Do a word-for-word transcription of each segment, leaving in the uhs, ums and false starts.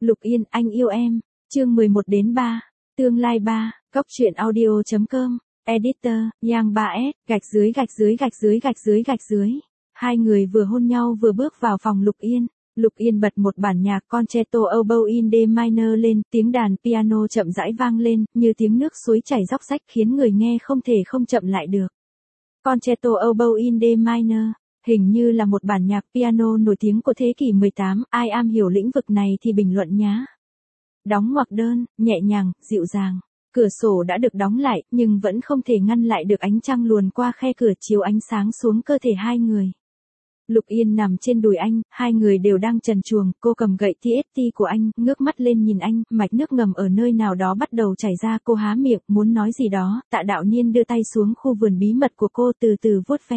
Lục Yên, anh yêu em. Chương mười một đến ba. Tương lai ba. Cốc truyện audio chấm com. Editor, Yang ba S, gạch dưới gạch dưới gạch dưới gạch dưới gạch dưới. Hai người vừa hôn nhau vừa bước vào phòng Lục Yên. Lục Yên bật một bản nhạc Concerto Oboe in D minor lên, tiếng đàn piano chậm rãi vang lên, như tiếng nước suối chảy róc rách khiến người nghe không thể không chậm lại được. Concerto Oboe in D minor, hình như là một bản nhạc piano nổi tiếng của thế kỷ mười tám, ai am hiểu lĩnh vực này thì bình luận nhá. Đóng ngoặc đơn, nhẹ nhàng, dịu dàng. Cửa sổ đã được đóng lại, nhưng vẫn không thể ngăn lại được ánh trăng luồn qua khe cửa chiếu ánh sáng xuống cơ thể hai người. Lục Yên nằm trên đùi anh, hai người đều đang trần truồng, cô cầm gậy tê ét tê của anh, ngước mắt lên nhìn anh, mạch nước ngầm ở nơi nào đó bắt đầu chảy ra, cô há miệng, muốn nói gì đó, Tạ Đạo Niên đưa tay xuống khu vườn bí mật của cô từ từ vuốt ve.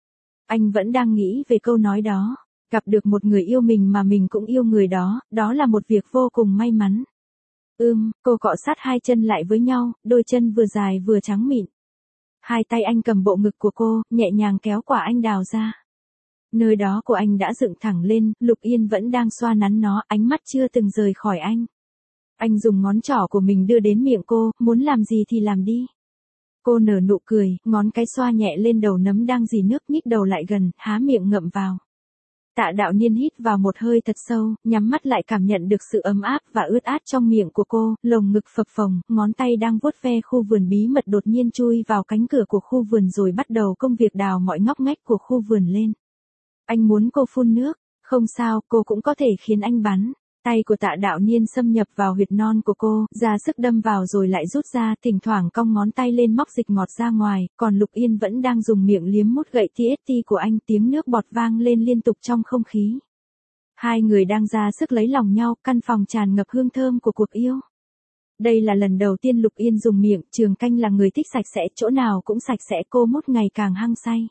Anh vẫn đang nghĩ về câu nói đó, gặp được một người yêu mình mà mình cũng yêu người đó, đó là một việc vô cùng may mắn. Ưm, cô cọ sát hai chân lại với nhau, đôi chân vừa dài vừa trắng mịn. Hai tay anh cầm bộ ngực của cô, nhẹ nhàng kéo quả anh đào ra. Nơi đó của anh đã dựng thẳng lên, Lục Yên vẫn đang xoa nắn nó, ánh mắt chưa từng rời khỏi anh. Anh dùng ngón trỏ của mình đưa đến miệng cô, muốn làm gì thì làm đi. Cô nở nụ cười, ngón cái xoa nhẹ lên đầu nấm đang rỉ nước, nhích đầu lại gần, há miệng ngậm vào. Tạ Đạo Niên hít vào một hơi thật sâu, nhắm mắt lại cảm nhận được sự ấm áp và ướt át trong miệng của cô, lồng ngực phập phồng, ngón tay đang vuốt ve khu vườn bí mật đột nhiên chui vào cánh cửa của khu vườn rồi bắt đầu công việc đào mọi ngóc ngách của khu vườn lên. Anh muốn cô phun nước, không sao, cô cũng có thể khiến anh bắn. Tay của Tạ Đạo Niên xâm nhập vào huyệt non của cô, ra sức đâm vào rồi lại rút ra, thỉnh thoảng cong ngón tay lên móc dịch ngọt ra ngoài, còn Lục Yên vẫn đang dùng miệng liếm mút gậy tê ét tê của anh, tiếng nước bọt vang lên liên tục trong không khí. Hai người đang ra sức lấy lòng nhau, căn phòng tràn ngập hương thơm của cuộc yêu. Đây là lần đầu tiên Lục Yên dùng miệng, Trường Canh là người thích sạch sẽ, chỗ nào cũng sạch sẽ, cô mút ngày càng hăng say.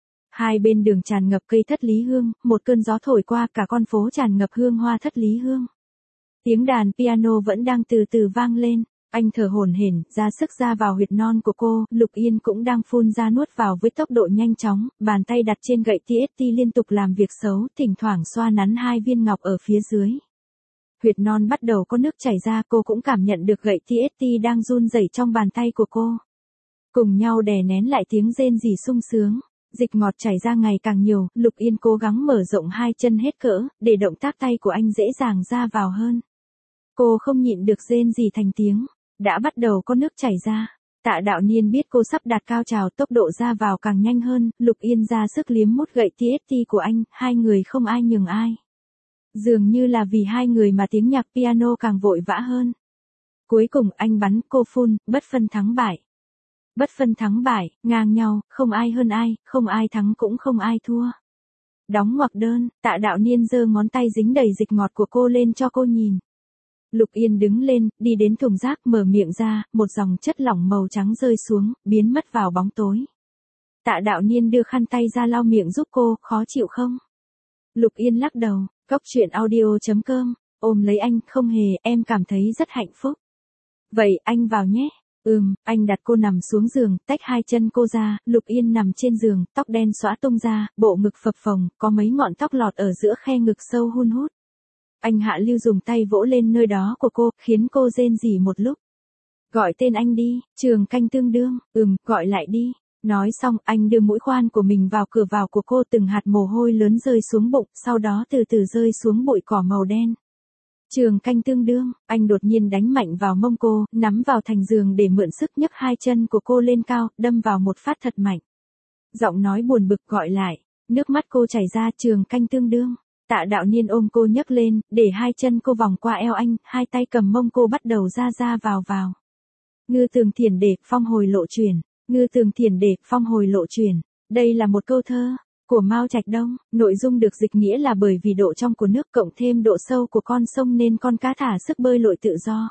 Hai bên đường tràn ngập cây thất lý hương, một cơn gió thổi qua cả con phố tràn ngập hương hoa thất lý hương. Tiếng đàn piano vẫn đang từ từ vang lên, anh thở hổn hển, ra sức ra vào huyệt non của cô, Lục Yên cũng đang phun ra nuốt vào với tốc độ nhanh chóng, bàn tay đặt trên gậy tê ét tê liên tục làm việc xấu, thỉnh thoảng xoa nắn hai viên ngọc ở phía dưới. Huyệt non bắt đầu có nước chảy ra, cô cũng cảm nhận được gậy tê ét tê đang run rẩy trong bàn tay của cô. Cùng nhau đè nén lại tiếng rên rỉ sung sướng. Dịch ngọt chảy ra ngày càng nhiều, Lục Yên cố gắng mở rộng hai chân hết cỡ, để động tác tay của anh dễ dàng ra vào hơn. Cô không nhịn được rên rỉ thành tiếng, đã bắt đầu có nước chảy ra. Tạ Đạo Niên biết cô sắp đạt cao trào, tốc độ ra vào càng nhanh hơn, Lục Yên ra sức liếm mút gậy tê ét tê của anh, hai người không ai nhường ai. Dường như là vì hai người mà tiếng nhạc piano càng vội vã hơn. Cuối cùng anh bắn, cô phun, bất phân thắng bại. Bất phân thắng bại, ngang nhau, không ai hơn ai, không ai thắng cũng không ai thua. Đóng ngoặc đơn, Tạ Đạo Niên giơ ngón tay dính đầy dịch ngọt của cô lên cho cô nhìn. Lục Yên đứng lên, đi đến thùng rác, mở miệng ra, một dòng chất lỏng màu trắng rơi xuống, biến mất vào bóng tối. Tạ Đạo Niên đưa khăn tay ra lau miệng giúp cô, khó chịu không? Lục Yên lắc đầu, cốc truyện audio chấm com, ôm lấy anh, không hề, em cảm thấy rất hạnh phúc. Vậy, anh vào nhé. Ừm, anh đặt cô nằm xuống giường, tách hai chân cô ra, Lục Yên nằm trên giường, tóc đen xõa tung ra, bộ ngực phập phồng, có mấy ngọn tóc lọt ở giữa khe ngực sâu hun hút. Anh hạ lưu dùng tay vỗ lên nơi đó của cô, khiến cô rên rỉ một lúc. Gọi tên anh đi, Trường Canh tương đương, ừm, gọi lại đi. Nói xong, anh đưa mũi khoan của mình vào cửa vào của cô, từng hạt mồ hôi lớn rơi xuống bụng, sau đó từ từ rơi xuống bụi cỏ màu đen. Trường Canh tương đương, anh đột nhiên đánh mạnh vào mông cô, nắm vào thành giường để mượn sức, nhấc hai chân của cô lên cao, đâm vào một phát thật mạnh. Giọng nói buồn bực gọi lại, nước mắt cô chảy ra, Trường Canh tương đương. Tạ Đạo Niên ôm cô nhấc lên, để hai chân cô vòng qua eo anh, hai tay cầm mông cô bắt đầu ra ra vào vào. Ngư tường thiền để, phong hồi lộ chuyển. Ngư tường thiền để, phong hồi lộ chuyển. Đây là một câu thơ của Mao Trạch Đông, nội dung được dịch nghĩa là bởi vì độ trong của nước cộng thêm độ sâu của con sông nên con cá thả sức bơi lội tự do.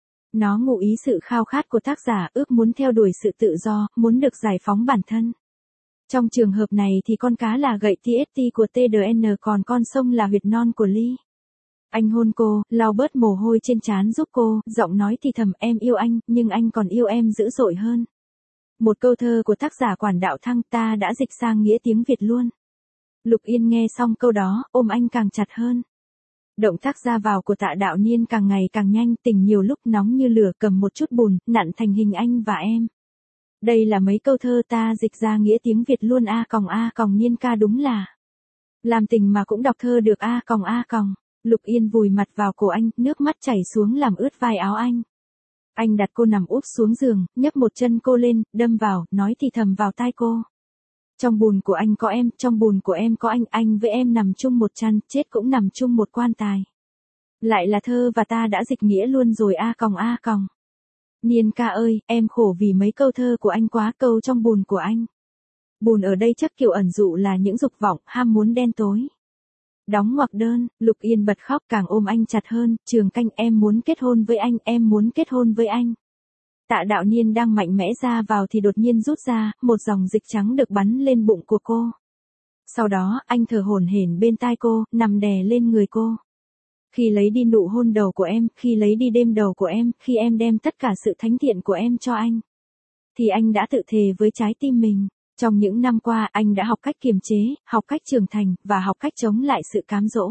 Nó ngụ ý sự khao khát của tác giả, ước muốn theo đuổi sự tự do, muốn được giải phóng bản thân. Trong trường hợp này thì con cá là gậy tê ét tê của tê đê en, còn con sông là huyệt non của Ly. Anh hôn cô, lau bớt mồ hôi trên trán giúp cô, giọng nói thì thầm, em yêu anh, nhưng anh còn yêu em dữ dội hơn. Một câu thơ của tác giả Quản Đạo Thăng, ta đã dịch sang nghĩa tiếng Việt luôn. Lục Yên nghe xong câu đó, ôm anh càng chặt hơn. Động tác ra vào của Tạ Đạo Niên càng ngày càng nhanh, tình nhiều lúc nóng như lửa, cầm một chút bùn, nặn thành hình anh và em. Đây là mấy câu thơ ta dịch ra nghĩa tiếng Việt luôn a còng a còng Niên ca đúng là. Làm tình mà cũng đọc thơ được a còng a còng. Lục Yên vùi mặt vào cổ anh, nước mắt chảy xuống làm ướt vai áo anh. Anh đặt cô nằm úp xuống giường, nhấc một chân cô lên, đâm vào, nói thì thầm vào tai cô. Trong bùn của anh có em, trong bùn của em có anh, anh với em nằm chung một chăn, chết cũng nằm chung một quan tài. Lại là thơ và ta đã dịch nghĩa luôn rồi a còng a còng. Niên ca ơi, em khổ vì mấy câu thơ của anh quá, câu trong bùn của anh. Bùn ở đây chắc kiểu ẩn dụ là những dục vọng, ham muốn đen tối. Đóng ngoặc đơn, Lục Yên bật khóc càng ôm anh chặt hơn, Trường Canh em muốn kết hôn với anh, em muốn kết hôn với anh. Tạ Đạo Niên đang mạnh mẽ ra vào thì đột nhiên rút ra, một dòng dịch trắng được bắn lên bụng của cô. Sau đó, anh thở hổn hển bên tai cô, nằm đè lên người cô. Khi lấy đi nụ hôn đầu của em, khi lấy đi đêm đầu của em, khi em đem tất cả sự thánh thiện của em cho anh, thì anh đã tự thề với trái tim mình. Trong những năm qua, anh đã học cách kiềm chế, học cách trưởng thành, và học cách chống lại sự cám dỗ.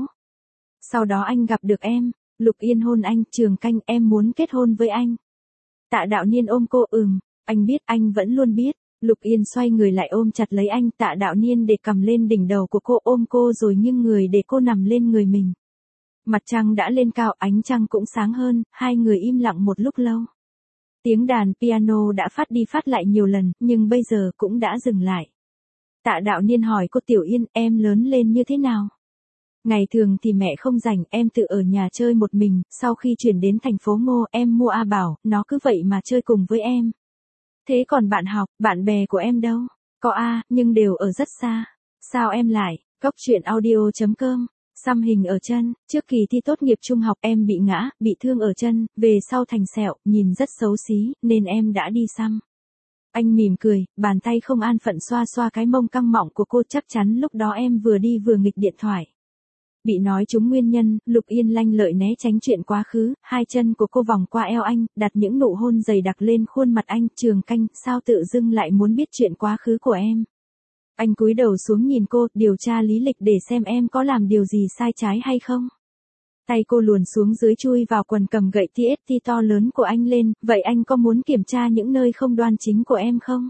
Sau đó anh gặp được em. Lục Yên hôn anh, Trường Canh em muốn kết hôn với anh. Tạ Đạo Niên ôm cô, ừm, anh biết, anh vẫn luôn biết. Lục Yên xoay người lại ôm chặt lấy anh, Tạ Đạo Niên để cầm lên đỉnh đầu của cô, ôm cô rồi nghiêng người để cô nằm lên người mình. Mặt trăng đã lên cao, ánh trăng cũng sáng hơn, hai người im lặng một lúc lâu. Tiếng đàn piano đã phát đi phát lại nhiều lần, nhưng bây giờ cũng đã dừng lại. Tạ Đạo Niên hỏi cô, Tiểu Yên, em lớn lên như thế nào? Ngày thường thì mẹ không rảnh, em tự ở nhà chơi một mình, sau khi chuyển đến thành phố Ngô, em mua A Bảo, nó cứ vậy mà chơi cùng với em. Thế còn bạn học, bạn bè của em đâu? Có A, nhưng đều ở rất xa. Sao em lại? Cốc truyện audio chấm com. Xăm hình ở chân, trước kỳ thi tốt nghiệp trung học em bị ngã, bị thương ở chân, về sau thành sẹo, nhìn rất xấu xí, nên em đã đi xăm. Anh mỉm cười, bàn tay không an phận xoa xoa cái mông căng mọng của cô, chắc chắn lúc đó em vừa đi vừa nghịch điện thoại. Bị nói trúng nguyên nhân, Lục Yên lanh lợi né tránh chuyện quá khứ, hai chân của cô vòng qua eo anh, đặt những nụ hôn dày đặc lên khuôn mặt anh, Trường Canh, sao tự dưng lại muốn biết chuyện quá khứ của em? Anh cúi đầu xuống nhìn cô, điều tra lý lịch để xem em có làm điều gì sai trái hay không. Tay cô luồn xuống dưới chui vào quần, cầm gậy tê ét tê to lớn của anh lên, vậy anh có muốn kiểm tra những nơi không đoan chính của em không?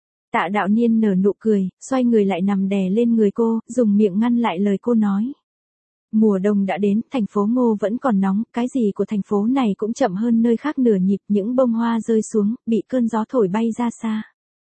Tạ Đạo Niên nở nụ cười, xoay người lại nằm đè lên người cô, dùng miệng ngăn lại lời cô nói. Mùa đông đã đến, thành phố Ngô vẫn còn nóng, cái gì của thành phố này cũng chậm hơn nơi khác nửa nhịp, những bông hoa rơi xuống, bị cơn gió thổi bay ra xa.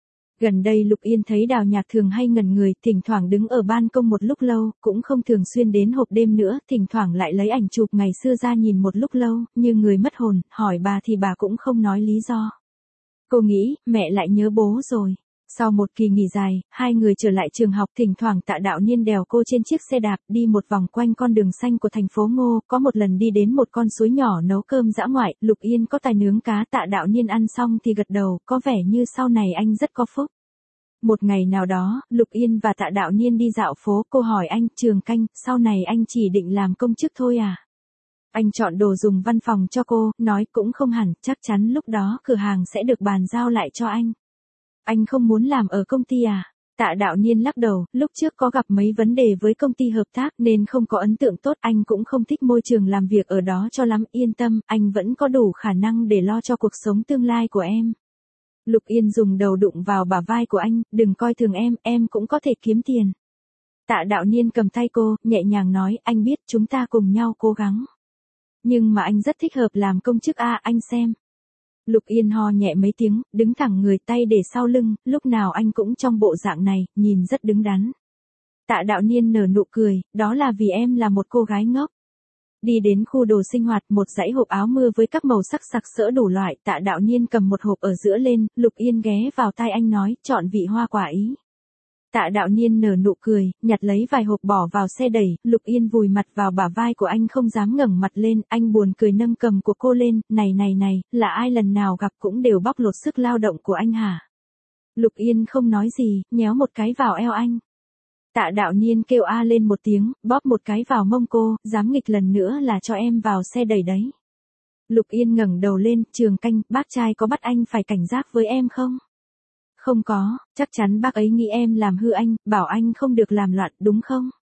Gần đây Lục Yên thấy Đào Nhạc thường hay ngẩn người, thỉnh thoảng đứng ở ban công một lúc lâu, cũng không thường xuyên đến hộp đêm nữa, thỉnh thoảng lại lấy ảnh chụp ngày xưa ra nhìn một lúc lâu, như người mất hồn, hỏi bà thì bà cũng không nói lý do. Cô nghĩ, mẹ lại nhớ bố rồi. Sau một kỳ nghỉ dài, hai người trở lại trường học, thỉnh thoảng Tạ Đạo Niên đèo cô trên chiếc xe đạp, đi một vòng quanh con đường xanh của thành phố Ngô, có một lần đi đến một con suối nhỏ nấu cơm dã ngoại, Lục Yên có tài nướng cá, Tạ Đạo Niên ăn xong thì gật đầu, có vẻ như sau này anh rất có phúc. Một ngày nào đó, Lục Yên và Tạ Đạo Niên đi dạo phố, cô hỏi anh, Trường Canh, sau này anh chỉ định làm công chức thôi à? Anh chọn đồ dùng văn phòng cho cô, nói cũng không hẳn, chắc chắn lúc đó cửa hàng sẽ được bàn giao lại cho anh. Anh không muốn làm ở công ty à? Tạ Đạo Niên lắc đầu, lúc trước có gặp mấy vấn đề với công ty hợp tác nên không có ấn tượng tốt, anh cũng không thích môi trường làm việc ở đó cho lắm, yên tâm, anh vẫn có đủ khả năng để lo cho cuộc sống tương lai của em. Lục Yên dùng đầu đụng vào bả vai của anh, đừng coi thường em, em cũng có thể kiếm tiền. Tạ Đạo Niên cầm tay cô, nhẹ nhàng nói, anh biết chúng ta cùng nhau cố gắng. Nhưng mà anh rất thích hợp làm công chức a, anh xem. Lục Yên ho nhẹ mấy tiếng, đứng thẳng người, tay để sau lưng, lúc nào anh cũng trong bộ dạng này, nhìn rất đứng đắn. Tạ Đạo Niên nở nụ cười, đó là vì em là một cô gái ngốc. Đi đến khu đồ sinh hoạt, một dãy hộp áo mưa với các màu sắc sặc sỡ đủ loại, Tạ Đạo Niên cầm một hộp ở giữa lên, Lục Yên ghé vào tai anh nói, chọn vị hoa quả Ý. Tạ Đạo Niên nở nụ cười, nhặt lấy vài hộp bỏ vào xe đẩy, Lục Yên vùi mặt vào bả vai của anh không dám ngẩng mặt lên, anh buồn cười nâng cầm của cô lên, này này này, là ai lần nào gặp cũng đều bóc lột sức lao động của anh hả? Lục Yên không nói gì, nhéo một cái vào eo anh. Tạ Đạo Niên kêu a lên một tiếng, bóp một cái vào mông cô, dám nghịch lần nữa là cho em vào xe đẩy đấy. Lục Yên ngẩng đầu lên, Trường Canh, bác trai có bắt anh phải cảnh giác với em không? Không có, chắc chắn bác ấy nghĩ em làm hư anh, bảo anh không được làm loạn, đúng không?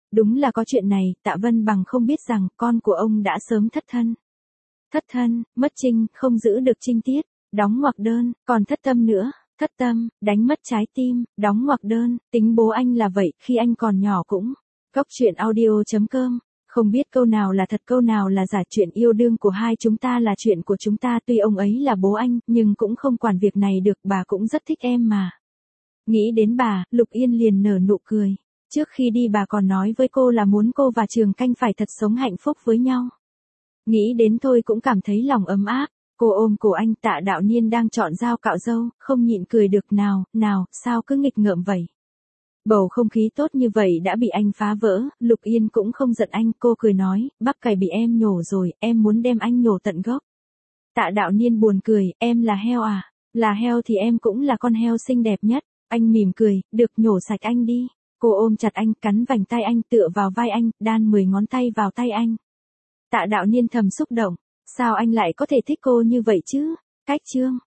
Đúng là có chuyện này, Tạ Vân Bằng không biết rằng con của ông đã sớm thất thân. Thất thân, mất trinh, không giữ được trinh tiết, đóng ngoặc đơn, còn thất tâm nữa, thất tâm, đánh mất trái tim, đóng ngoặc đơn, tính bố anh là vậy, khi anh còn nhỏ cũng. Cốc truyện audio.com, không biết câu nào là thật câu nào là giả, chuyện yêu đương của hai chúng ta là chuyện của chúng ta, tuy ông ấy là bố anh, nhưng cũng không quản việc này được, bà cũng rất thích em mà. Nghĩ đến bà, Lục Yên liền nở nụ cười. Trước khi đi bà còn nói với cô là muốn cô và Trường Canh phải thật sống hạnh phúc với nhau. Nghĩ đến thôi cũng cảm thấy lòng ấm áp. Cô ôm cổ anh, Tạ Đạo Niên đang chọn dao cạo râu, không nhịn cười được, nào, nào, sao cứ nghịch ngợm vậy. Bầu không khí tốt như vậy đã bị anh phá vỡ, Lục Yên cũng không giận anh, cô cười nói, bắp cải bị em nhổ rồi, em muốn đem anh nhổ tận gốc. Tạ Đạo Niên buồn cười, em là heo à, là heo thì em cũng là con heo xinh đẹp nhất. Anh mỉm cười, được, nhổ sạch anh đi. Cô ôm chặt anh, cắn vành tay anh, tựa vào vai anh, đan mười ngón tay vào tay anh. Tạ Đạo Niên thầm xúc động, sao anh lại có thể thích cô như vậy chứ? Cách chương